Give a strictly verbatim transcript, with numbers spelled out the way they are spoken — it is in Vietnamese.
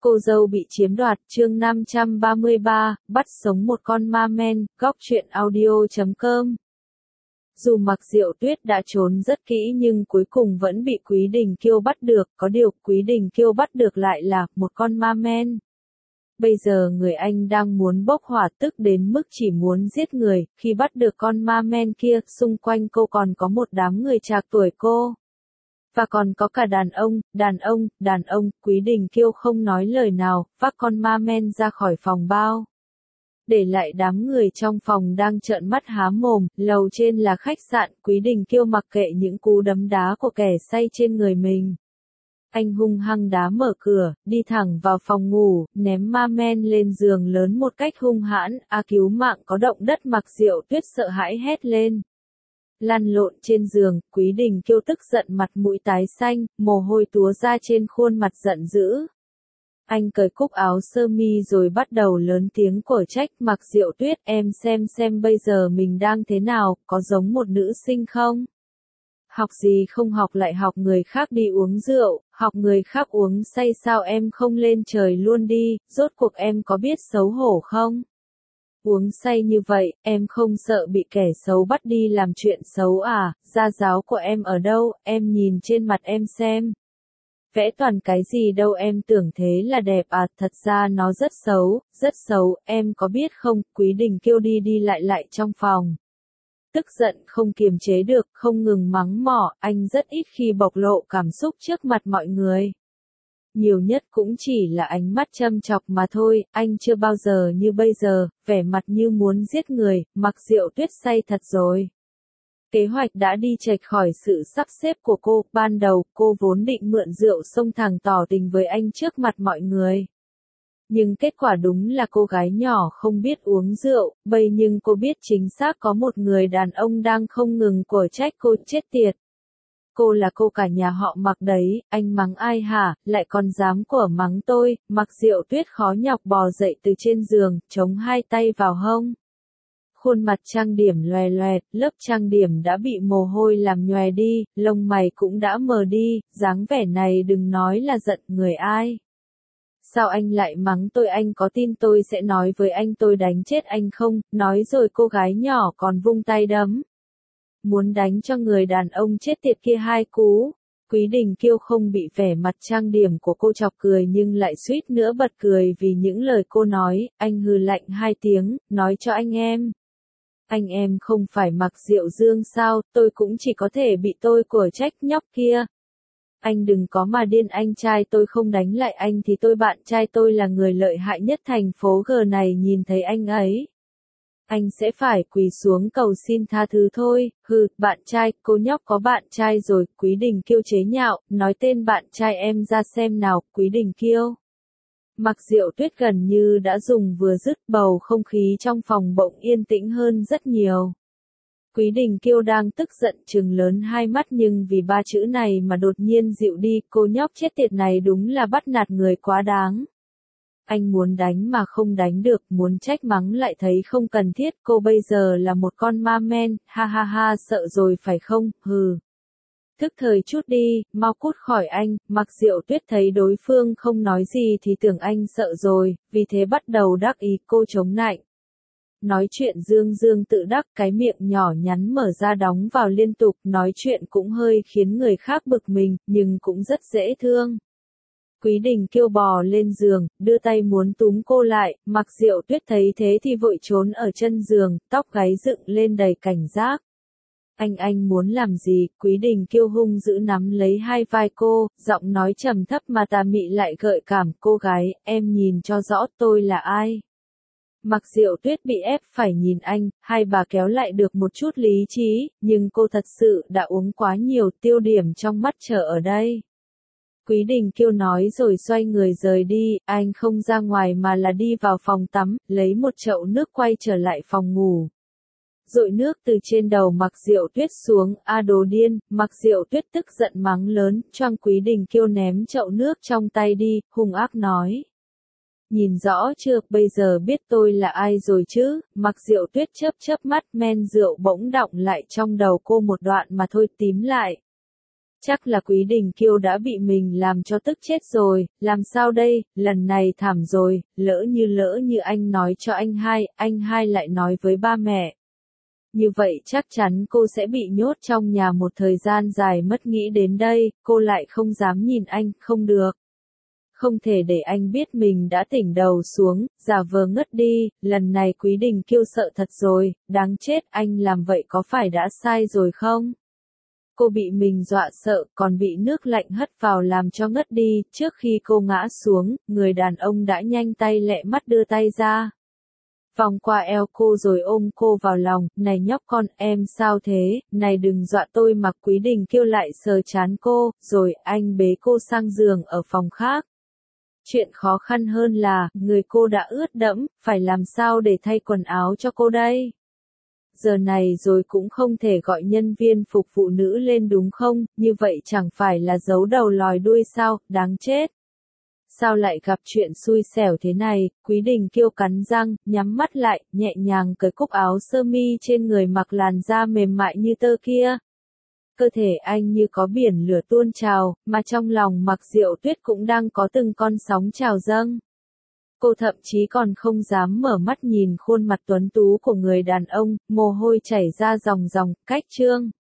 Cô dâu bị chiếm đoạt, chương năm trăm ba mươi ba, bắt sống một con ma men, góc truyện audio chấm com. Dù Mặc Diệu Tuyết đã trốn rất kỹ nhưng cuối cùng vẫn bị Quý Đình Kiêu bắt được, có điều Quý Đình Kiêu bắt được lại là một con ma men. Bây giờ người anh đang muốn bốc hỏa, tức đến mức chỉ muốn giết người, khi bắt được con ma men kia, xung quanh cô còn có một đám người trạc tuổi cô. Và còn có cả đàn ông, đàn ông, đàn ông, Quý Đình Kiêu không nói lời nào, vác con ma men ra khỏi phòng bao. Để lại đám người trong phòng đang trợn mắt há mồm, lầu trên là khách sạn, Quý Đình Kiêu mặc kệ những cú đấm đá của kẻ say trên người mình. Anh hung hăng đá mở cửa, đi thẳng vào phòng ngủ, ném ma men lên giường lớn một cách hung hãn, a cứu mạng có động đất. Mặc Diệu Tuyết sợ hãi hét lên. Lăn lộn trên giường, Quý Đình Kiêu tức giận mặt mũi tái xanh, mồ hôi túa ra trên khuôn mặt giận dữ. Anh cởi cúc áo sơ mi rồi bắt đầu lớn tiếng cổ trách. Mặc Diệu Tuyết, em xem xem bây giờ mình đang thế nào, có giống một nữ sinh không? Học gì không học lại học người khác đi uống rượu, học người khác uống say sao em không lên trời luôn đi, rốt cuộc em có biết xấu hổ không? Uống say như vậy, em không sợ bị kẻ xấu bắt đi làm chuyện xấu à, gia giáo của em ở đâu, em nhìn trên mặt em xem. Vẽ toàn cái gì đâu, em tưởng thế là đẹp à, thật ra nó rất xấu, rất xấu, em có biết không? Quý Đình Kiêu đi đi lại lại trong phòng. Tức giận không kiềm chế được, không ngừng mắng mỏ, anh rất ít khi bộc lộ cảm xúc trước mặt mọi người. Nhiều nhất cũng chỉ là ánh mắt châm chọc mà thôi, anh chưa bao giờ như bây giờ, vẻ mặt như muốn giết người. Mặc Diệu Tuyết say thật rồi. Kế hoạch đã đi chệch khỏi sự sắp xếp của cô, ban đầu cô vốn định mượn rượu xông thẳng tỏ tình với anh trước mặt mọi người. Nhưng kết quả đúng là cô gái nhỏ không biết uống rượu, bây nhưng cô biết chính xác có một người đàn ông đang không ngừng cổ trách cô. Chết tiệt. Cô là cô cả nhà họ Mặc đấy, anh mắng ai hả, lại còn dám của mắng tôi. Mặc Diệu Tuyết khó nhọc bò dậy từ trên giường, chống hai tay vào hông. Khuôn mặt trang điểm loè loẹt, lớp trang điểm đã bị mồ hôi làm nhòe đi, lông mày cũng đã mờ đi, dáng vẻ này đừng nói là giận người ai. Sao anh lại mắng tôi, anh có tin tôi sẽ nói với anh tôi đánh chết anh không? Nói rồi cô gái nhỏ còn vung tay đấm. Muốn đánh cho người đàn ông chết tiệt kia hai cú. Quý Đình Kiêu không bị vẻ mặt trang điểm của cô chọc cười nhưng lại suýt nữa bật cười vì những lời cô nói. Anh hừ lạnh hai tiếng, nói cho anh em. Anh em không phải Mặc Diệu Dương sao, tôi cũng chỉ có thể bị tôi cổ trách nhóc kia. Anh đừng có mà điên, anh trai tôi không đánh lại anh thì tôi bạn trai tôi là người lợi hại nhất thành phố G này, nhìn thấy anh ấy. Anh sẽ phải quỳ xuống cầu xin tha thứ thôi. Hừ, bạn trai, cô nhóc có bạn trai rồi. Quý Đình Kiêu chế nhạo, nói tên bạn trai em ra xem nào. Quý Đình Kiêu. Mặc Diệu Tuyết gần như đã dùng vừa dứt, bầu không khí trong phòng bỗng yên tĩnh hơn rất nhiều. Quý Đình Kiêu đang tức giận trừng lớn hai mắt nhưng vì ba chữ này mà đột nhiên dịu đi. Cô nhóc chết tiệt này đúng là bắt nạt người quá đáng. Anh muốn đánh mà không đánh được, muốn trách mắng lại thấy không cần thiết. Cô bây giờ là một con ma men, ha ha ha, sợ rồi phải không, hừ. Thức thời chút đi, mau cút khỏi anh. Mặc Diệu Tuyết thấy đối phương không nói gì thì tưởng anh sợ rồi, vì thế bắt đầu đắc ý. Cô chống nạnh. Nói chuyện dương dương tự đắc, cái miệng nhỏ nhắn mở ra đóng vào liên tục, nói chuyện cũng hơi khiến người khác bực mình, nhưng cũng rất dễ thương. Quý Đình Kiêu bò lên giường, đưa tay muốn túm cô lại. Mặc Diệu Tuyết thấy thế thì vội trốn ở chân giường, tóc gáy dựng lên đầy cảnh giác. Anh anh muốn làm gì? Quý Đình Kiêu hung dữ nắm lấy hai vai cô, giọng nói trầm thấp mà tà mị lại gợi cảm. Cô gái, em nhìn cho rõ tôi là ai? Mặc Diệu Tuyết bị ép phải nhìn anh, hai bà kéo lại được một chút lý trí, nhưng cô thật sự đã uống quá nhiều, tiêu điểm trong mắt trở ở đây. Quý Đình Kiêu nói rồi xoay người rời đi, anh không ra ngoài mà là đi vào phòng tắm, lấy một chậu nước quay trở lại phòng ngủ. Dội nước từ trên đầu Mặc Diệu Tuyết xuống, a đồ điên. Mặc Diệu Tuyết tức giận mắng lớn, choang Quý Đình Kiêu ném chậu nước trong tay đi, hung ác nói. Nhìn rõ chưa, bây giờ biết tôi là ai rồi chứ? Mặc Diệu Tuyết chớp chớp mắt, men rượu bỗng đọng lại trong đầu cô một đoạn mà thôi, tím lại. Chắc là Quý Đình Kiêu đã bị mình làm cho tức chết rồi, làm sao đây, lần này thảm rồi, lỡ như lỡ như anh nói cho anh hai, anh hai lại nói với ba mẹ. Như vậy chắc chắn cô sẽ bị nhốt trong nhà một thời gian dài mất, nghĩ đến đây, cô lại không dám nhìn anh, không được. Không thể để anh biết mình đã tỉnh đầu xuống, giả vờ ngất đi, lần này Quý Đình Kiêu sợ thật rồi, đáng chết, anh làm vậy có phải đã sai rồi không? Cô bị mình dọa sợ, còn bị nước lạnh hất vào làm cho ngất đi, trước khi cô ngã xuống, người đàn ông đã nhanh tay lẹ mắt đưa tay ra. Vòng qua eo cô rồi ôm cô vào lòng, này nhóc con, em sao thế, này đừng dọa tôi, mặc Quý Đình Kiêu lại sờ trán cô, rồi anh bế cô sang giường ở phòng khác. Chuyện khó khăn hơn là, người cô đã ướt đẫm, phải làm sao để thay quần áo cho cô đây? Giờ này rồi cũng không thể gọi nhân viên phục vụ nữ lên đúng không, như vậy chẳng phải là giấu đầu lòi đuôi sao, đáng chết. Sao lại gặp chuyện xui xẻo thế này, Quý Đình Kiêu cắn răng, nhắm mắt lại, nhẹ nhàng cởi cúc áo sơ mi trên người, mặc làn da mềm mại như tơ kia. Cơ thể anh như có biển lửa tuôn trào, mà trong lòng Mặc Diệu Tuyết cũng đang có từng con sóng trào dâng. Cô thậm chí còn không dám mở mắt nhìn khuôn mặt tuấn tú của người đàn ông, mồ hôi chảy ra ròng ròng, cách trương.